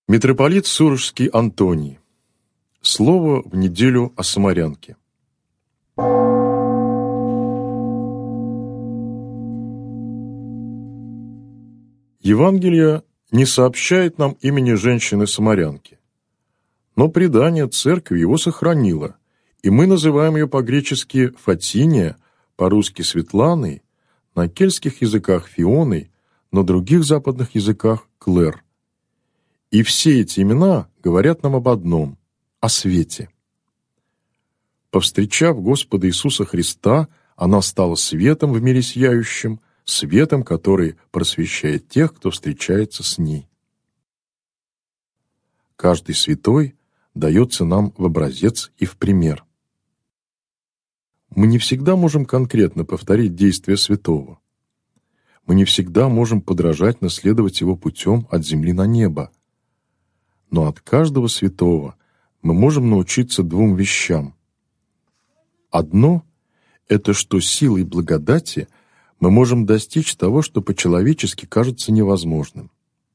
Митрополит Сурожский Антоний. Слово в неделю о самарянке. Евангелие не сообщает нам имени женщины-самарянки, но предание церкви его сохранило, и мы называем ее по-гречески Фатиния, по-русски Светланой, на кельтских языках Фионой, на других западных языках Клэр. И все эти имена говорят нам об одном – о свете. Повстречав Господа Иисуса Христа, она стала светом в мире сияющим, светом, который просвещает тех, кто встречается с ней. Каждый святой дается нам в образец и в пример. Мы не всегда можем конкретно повторить действия святого. Мы не всегда можем подражать, наследовать его путем от земли на небо. Но от каждого святого мы можем научиться двум вещам. Одно – это что силой благодати мы можем достичь того, что по-человечески кажется невозможным.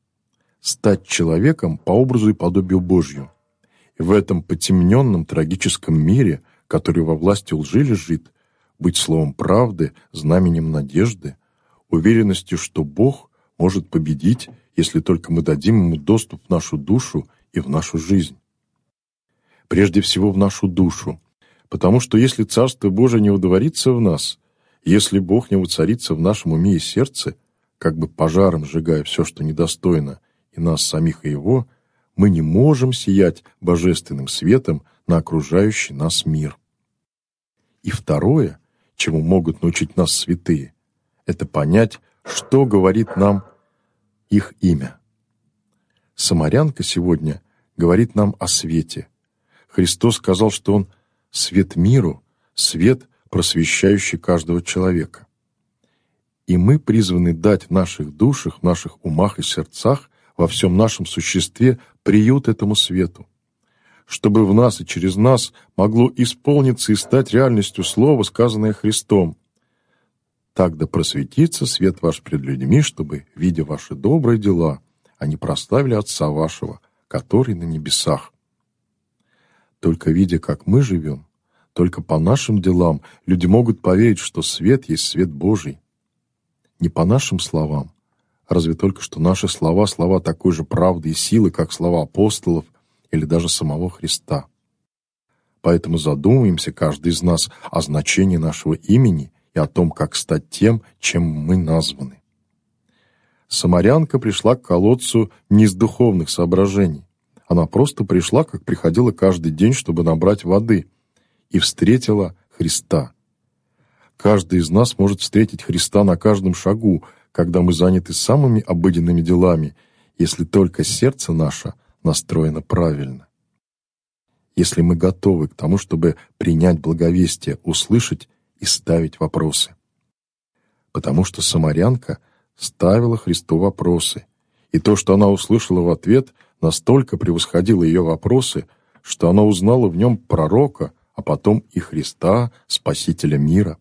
Стать человеком по образу и подобию Божью. И в этом потемненном трагическом мире, который во власти лжи лежит, быть словом правды, знаменем надежды, уверенностью, что Бог может победить, если только мы дадим Ему доступ в нашу душу и в нашу жизнь. Прежде всего в нашу душу, потому что если Царство Божие не водворится в нас, если Бог не воцарится в нашем уме и сердце, как бы пожаром сжигая все, что недостойно, и нас самих и Его, мы не можем сиять божественным светом на окружающий нас мир. И второе, чему могут научить нас святые, это понять, что говорит нам их имя. Самарянка сегодня говорит нам о свете. Христос сказал, что Он свет миру, свет, просвещающий каждого человека. И мы призваны дать в наших душах, в наших умах и сердцах, во всем нашем существе приют этому свету, чтобы в нас и через нас могло исполниться и стать реальностью Слово, сказанное Христом. Так да просветится свет ваш пред людьми, чтобы, видя ваши добрые дела, они прославили Отца вашего, который на небесах. Только видя, как мы живем, только по нашим делам люди могут поверить, что свет есть свет Божий. Не по нашим словам, разве только что наши слова – слова такой же правды и силы, как слова апостолов или даже самого Христа. Поэтому задумаемся каждый из нас о значении нашего имени и о том, как стать тем, чем мы названы. Самарянка пришла к колодцу не из духовных соображений. Она просто пришла, как приходила каждый день, чтобы набрать воды, и встретила Христа. Каждый из нас может встретить Христа на каждом шагу, когда мы заняты самыми обыденными делами, если только сердце наше настроено правильно. Если мы готовы к тому, чтобы принять благовестие, услышать и ставить вопросы. Потому что самарянка ставила Христу вопросы, и то, что она услышала в ответ, настолько превосходило ее вопросы, что она узнала в нем пророка, а потом и Христа, Спасителя мира.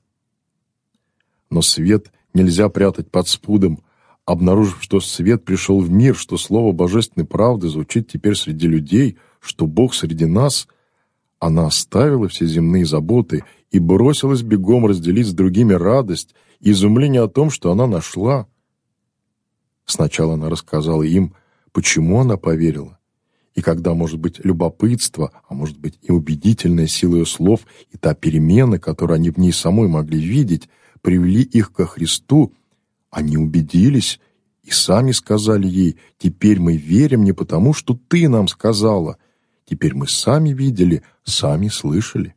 Но свет нельзя прятать под спудом. Обнаружив, что свет пришел в мир, что слово божественной правды звучит теперь среди людей, что Бог среди нас, она оставила все земные заботы и бросилась бегом разделить с другими радость и изумление о том, что она нашла. Сначала она рассказала им, почему она поверила, и когда, может быть, любопытство, а может быть и убедительная сила ее слов, и та перемена, которую они в ней самой могли видеть, привели их ко Христу, они убедились и сами сказали ей: «Теперь мы верим не потому, что ты нам сказала, теперь мы сами видели, сами слышали».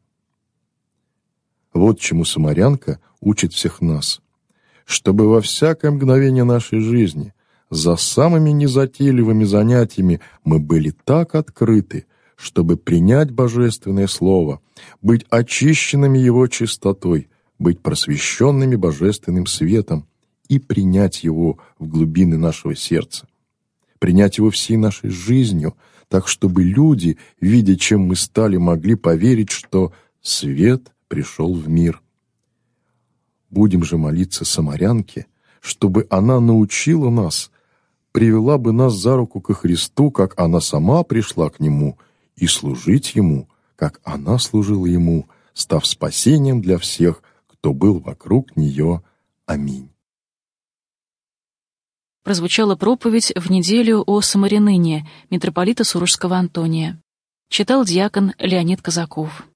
Вот чему самарянка учит всех нас, чтобы во всякое мгновение нашей жизни за самыми незатейливыми занятиями мы были так открыты, чтобы принять Божественное Слово, быть очищенными Его чистотой, быть просвещенными Божественным светом и принять Его в глубины нашего сердца, принять Его всей нашей жизнью, так чтобы люди, видя, чем мы стали, могли поверить, что свет пришел в мир. Будем же молиться самарянке, чтобы она научила нас привела бы нас за руку ко Христу, как она сама пришла к Нему, и служить Ему, как она служила Ему, став спасением для всех, кто был вокруг нее. Аминь. Прозвучала проповедь в неделю о Самарянине, митрополита Сурожского Антония. Читал диакон Леонид Казаков.